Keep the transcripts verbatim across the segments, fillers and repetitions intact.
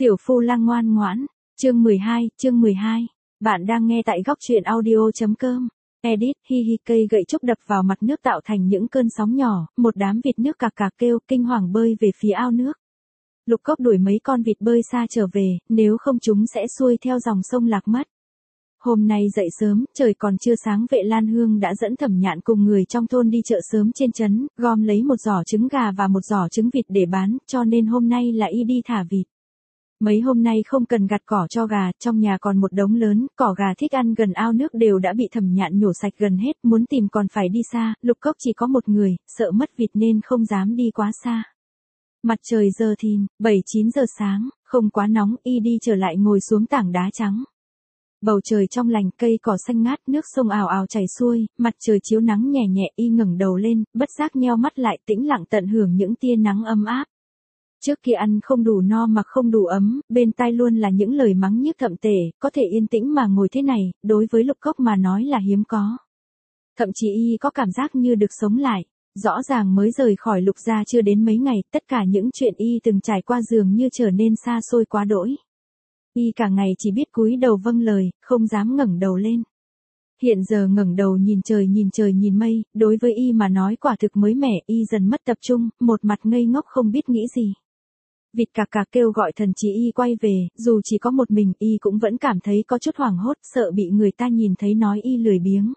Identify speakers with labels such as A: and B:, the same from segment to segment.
A: Tiểu Phu Lang ngoan ngoãn, chương mười hai, chương mười hai. Bạn đang nghe tại góc truyện audio.com. Edit, hi hi, cây gậy trúc đập vào mặt nước tạo thành những cơn sóng nhỏ, một đám vịt nước cạc cạc kêu, kinh hoàng bơi về phía ao nước. Lục Cốc đuổi mấy con vịt bơi xa trở về, nếu không chúng sẽ xuôi theo dòng sông lạc mất. Hôm nay dậy sớm, trời còn chưa sáng, Vệ Lan Hương đã dẫn Thẩm Nhạn cùng người trong thôn đi chợ sớm trên trấn, gom lấy một giỏ trứng gà và một giỏ trứng vịt để bán, cho nên hôm nay là y đi thả vịt. Mấy hôm nay không cần gặt cỏ cho gà, trong nhà còn một đống lớn, cỏ gà thích ăn gần ao nước đều đã bị Thẩm Nhạn nhổ sạch gần hết, muốn tìm còn phải đi xa, Lục Cốc chỉ có một người, sợ mất vịt nên không dám đi quá xa. Mặt trời giờ thìn, bảy chín giờ sáng, không quá nóng, y đi trở lại ngồi xuống tảng đá trắng. Bầu trời trong lành, cây cỏ xanh ngát, nước sông ào ào chảy xuôi, mặt trời chiếu nắng nhẹ nhẹ, y ngẩng đầu lên, bất giác nheo mắt lại, tĩnh lặng tận hưởng những tia nắng ấm áp. Trước kia ăn không đủ no mặc không đủ ấm, bên tai luôn là những lời mắng nhiếc thậm tệ, có thể yên tĩnh mà ngồi thế này, đối với Lục Cốc mà nói là hiếm có. Thậm chí y có cảm giác như được sống lại. Rõ ràng mới rời khỏi Lục gia chưa đến mấy ngày, tất cả những chuyện y từng trải qua dường như trở nên xa xôi quá đỗi. Y cả ngày chỉ biết cúi đầu vâng lời, không dám ngẩng đầu lên. Hiện giờ ngẩng đầu nhìn trời nhìn trời nhìn mây, đối với y mà nói quả thực mới mẻ, y dần mất tập trung, một mặt ngây ngốc không biết nghĩ gì. Vịt cạc cạc kêu gọi thần trí y quay về, dù chỉ có một mình y cũng vẫn cảm thấy có chút hoảng hốt, sợ bị người ta nhìn thấy nói y lười biếng.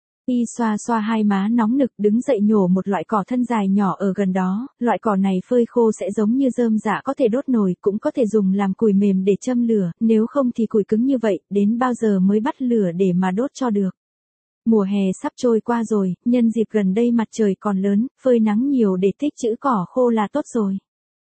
A: Y xoa xoa hai má nóng nực, đứng dậy nhổ một loại cỏ thân dài nhỏ ở gần đó, loại cỏ này phơi khô sẽ giống như rơm rạ, có thể đốt nồi, cũng có thể dùng làm củi mềm để châm lửa, nếu không thì củi cứng như vậy, đến bao giờ mới bắt lửa để mà đốt cho được. Mùa hè sắp trôi qua rồi, nhân dịp gần đây mặt trời còn lớn, phơi nắng nhiều để tích trữ cỏ khô là tốt rồi.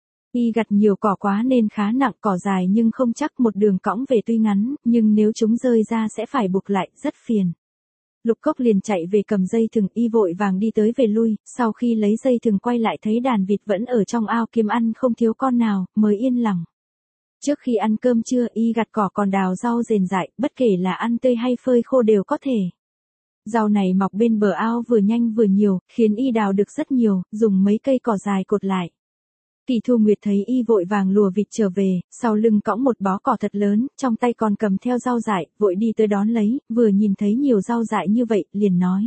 A: Y gặt nhiều cỏ quá nên khá nặng, cỏ dài nhưng không chắc, một đường cõng về tuy ngắn, nhưng nếu chúng rơi ra sẽ phải buộc lại, rất phiền. Lục Cốc liền chạy về cầm dây thừng, y vội vàng đi tới về lui, sau khi lấy dây thừng quay lại thấy đàn vịt vẫn ở trong ao kiếm ăn không thiếu con nào, mới yên lòng. Trước khi ăn cơm trưa y gặt cỏ còn đào rau rền rại, bất kể là ăn tươi hay phơi khô đều có thể. Rau này mọc bên bờ ao vừa nhanh vừa nhiều, khiến y đào được rất nhiều, dùng mấy cây cỏ dài cột lại. Kỳ Thu Nguyệt thấy y vội vàng lùa vịt trở về, sau lưng cõng một bó cỏ thật lớn, trong tay còn cầm theo rau dại, vội đi tới đón lấy, vừa nhìn thấy nhiều rau dại như vậy, liền nói.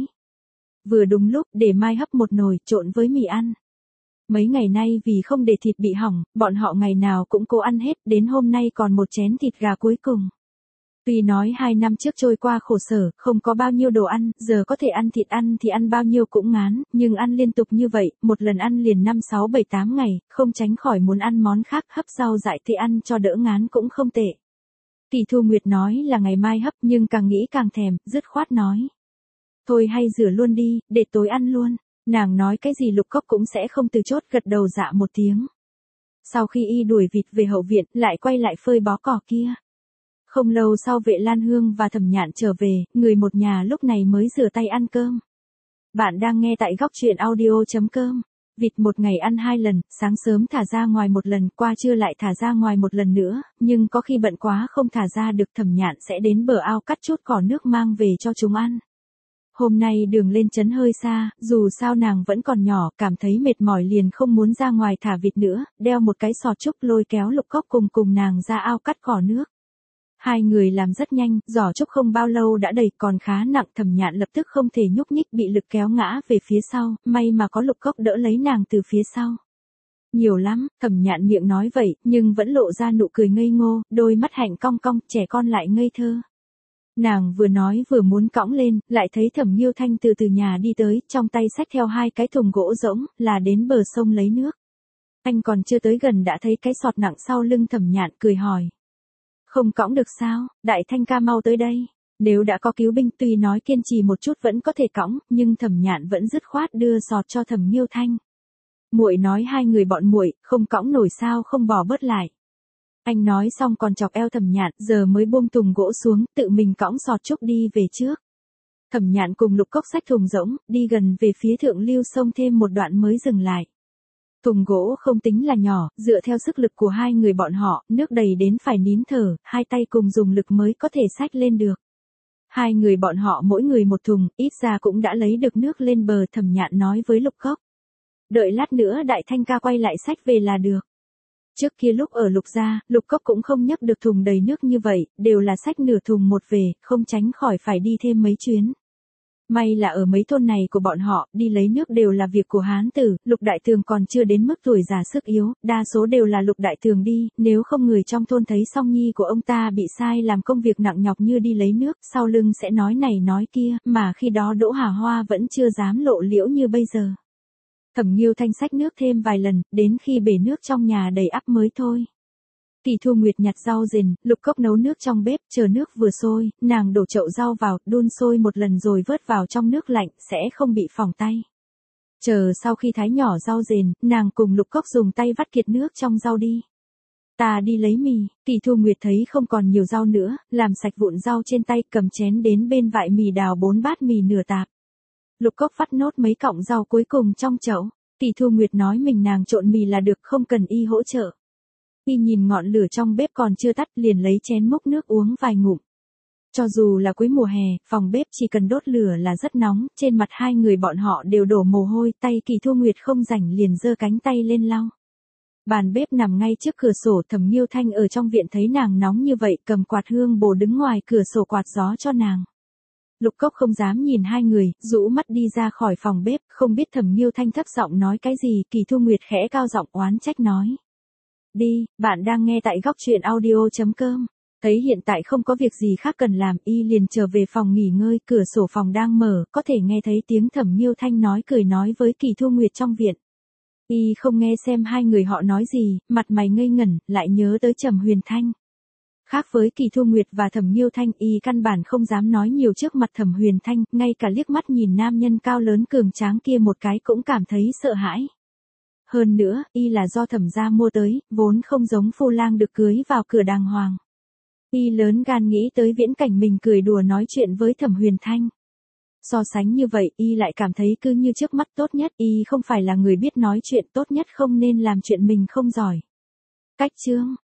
A: Vừa đúng lúc, để mai hấp một nồi, trộn với mì ăn. Mấy ngày nay vì không để thịt bị hỏng, bọn họ ngày nào cũng cố ăn hết, đến hôm nay còn một chén thịt gà cuối cùng. Tuy nói hai năm trước trôi qua khổ sở, không có bao nhiêu đồ ăn, giờ có thể ăn thịt ăn thì ăn bao nhiêu cũng ngán, nhưng ăn liên tục như vậy, một lần ăn liền năm sáu bảy tám ngày, không tránh khỏi muốn ăn món khác, hấp rau dại thì ăn cho đỡ ngán cũng không tệ. Kỳ Thu Nguyệt nói là ngày mai hấp, nhưng càng nghĩ càng thèm, dứt khoát nói. Thôi hay rửa luôn đi, để tối ăn luôn. Nàng nói cái gì Lục Cốc cũng sẽ không từ chốt, gật đầu dạ một tiếng. Sau khi y đuổi vịt về hậu viện, lại quay lại phơi bó cỏ kia. Không lâu sau Vệ Lan Hương và Thẩm Nhạn trở về, người một nhà lúc này mới rửa tay ăn cơm. Bạn đang nghe tại góc truyện audio.com. Vịt một ngày ăn hai lần, sáng sớm thả ra ngoài một lần, qua trưa lại thả ra ngoài một lần nữa, nhưng có khi bận quá không thả ra được, Thẩm Nhạn sẽ đến bờ ao cắt chút cỏ nước mang về cho chúng ăn. Hôm nay đường lên trấn hơi xa, dù sao nàng vẫn còn nhỏ, cảm thấy mệt mỏi liền không muốn ra ngoài thả vịt nữa, đeo một cái sọt trúc lôi kéo Lục Cốc cùng cùng nàng ra ao cắt cỏ nước. Hai người làm rất nhanh, giỏ trúc không bao lâu đã đầy, còn khá nặng, Thẩm Nhạn lập tức không thể nhúc nhích, bị lực kéo ngã về phía sau, may mà có Lục Cốc đỡ lấy nàng từ phía sau. Nhiều lắm, Thẩm Nhạn miệng nói vậy, nhưng vẫn lộ ra nụ cười ngây ngô, đôi mắt hạnh cong cong, trẻ con lại ngây thơ. Nàng vừa nói vừa muốn cõng lên, lại thấy Thẩm Nghiêu Thanh từ từ nhà đi tới, trong tay xách theo hai cái thùng gỗ rỗng, là đến bờ sông lấy nước. Anh còn chưa tới gần đã thấy cái sọt nặng sau lưng Thẩm Nhạn, cười hỏi. Không cõng được sao, Đại Thanh ca mau tới đây. Nếu đã có cứu binh, tuy nói kiên trì một chút vẫn có thể cõng, nhưng Thẩm Nhạn vẫn dứt khoát đưa sọt cho Thẩm Nghiêu Thanh. Muội nói hai người bọn muội không cõng nổi sao không bỏ bớt lại. Anh nói xong còn chọc eo Thẩm Nhạn, giờ mới buông thùng gỗ xuống, tự mình cõng sọt trúc đi về trước. Thẩm Nhạn cùng Lục Cốc xách thùng rỗng, đi gần về phía thượng lưu sông thêm một đoạn mới dừng lại. Thùng gỗ không tính là nhỏ, dựa theo sức lực của hai người bọn họ, nước đầy đến phải nín thở, hai tay cùng dùng lực mới có thể xách lên được. Hai người bọn họ mỗi người một thùng, ít ra cũng đã lấy được nước lên bờ, Thẩm Nhạn nói với Lục Cốc. Đợi lát nữa Đại Thanh ca quay lại xách về là được. Trước kia lúc ở Lục gia, Lục Cốc cũng không nhấc được thùng đầy nước như vậy, đều là xách nửa thùng một về, không tránh khỏi phải đi thêm mấy chuyến. May là ở mấy thôn này của bọn họ, đi lấy nước đều là việc của hán tử, Lục Đại Tường còn chưa đến mức tuổi già sức yếu, đa số đều là Lục Đại Tường đi, nếu không người trong thôn thấy song nhi của ông ta bị sai làm công việc nặng nhọc như đi lấy nước, sau lưng sẽ nói này nói kia, mà khi đó Đỗ Hà Hoa vẫn chưa dám lộ liễu như bây giờ. Thẩm Nghiêu Thanh xách nước thêm vài lần, đến khi bể nước trong nhà đầy ắp mới thôi. Kỳ Thu Nguyệt nhặt rau rền, Lục Cốc nấu nước trong bếp, chờ nước vừa sôi, nàng đổ chậu rau vào, đun sôi một lần rồi vớt vào trong nước lạnh, sẽ không bị phỏng tay. Chờ sau khi thái nhỏ rau rền, nàng cùng Lục Cốc dùng tay vắt kiệt nước trong rau đi. Ta đi lấy mì, Kỳ Thu Nguyệt thấy không còn nhiều rau nữa, làm sạch vụn rau trên tay, cầm chén đến bên vại mì đào bốn bát mì nửa tạp. Lục Cốc vắt nốt mấy cọng rau cuối cùng trong chậu, Kỳ Thu Nguyệt nói mình nàng trộn mì là được, không cần y hỗ trợ. Y nhìn ngọn lửa trong bếp còn chưa tắt liền lấy chén múc nước uống vài ngụm. Cho dù là cuối mùa hè, phòng bếp chỉ cần đốt lửa là rất nóng, trên mặt hai người bọn họ đều đổ mồ hôi, tay Kỳ Thu Nguyệt không rảnh liền giơ cánh tay lên lau. Bàn bếp nằm ngay trước cửa sổ, Thẩm Nghiêu Thanh ở trong viện thấy nàng nóng như vậy, cầm quạt hương bồ đứng ngoài cửa sổ quạt gió cho nàng. Lục Cốc không dám nhìn hai người, rũ mắt đi ra khỏi phòng bếp, không biết Thẩm Nghiêu Thanh thấp giọng nói cái gì, Kỳ Thu Nguyệt khẽ cao giọng oán trách nói. Đi, bạn đang nghe tại góc truyện audio chấm com. Thấy hiện tại không có việc gì khác cần làm, y liền trở về phòng nghỉ ngơi, cửa sổ phòng đang mở, có thể nghe thấy tiếng Thẩm Nghiêu Thanh nói cười nói với Kỳ Thu Nguyệt trong viện. Y không nghe xem hai người họ nói gì, mặt mày ngây ngẩn, lại nhớ tới Trầm Huyền Thanh. Khác với Kỳ Thu Nguyệt và Thẩm Nghiêu Thanh, y căn bản không dám nói nhiều trước mặt Thẩm Huyền Thanh, ngay cả liếc mắt nhìn nam nhân cao lớn cường tráng kia một cái cũng cảm thấy sợ hãi. Hơn nữa, y là do Thẩm gia mua tới, vốn không giống phu lang được cưới vào cửa đàng hoàng. Y lớn gan nghĩ tới viễn cảnh mình cười đùa nói chuyện với Thẩm Huyền Thanh. So sánh như vậy, y lại cảm thấy cứ như trước mắt tốt nhất, y không phải là người biết nói chuyện, tốt nhất không nên làm chuyện mình không giỏi. Cách chương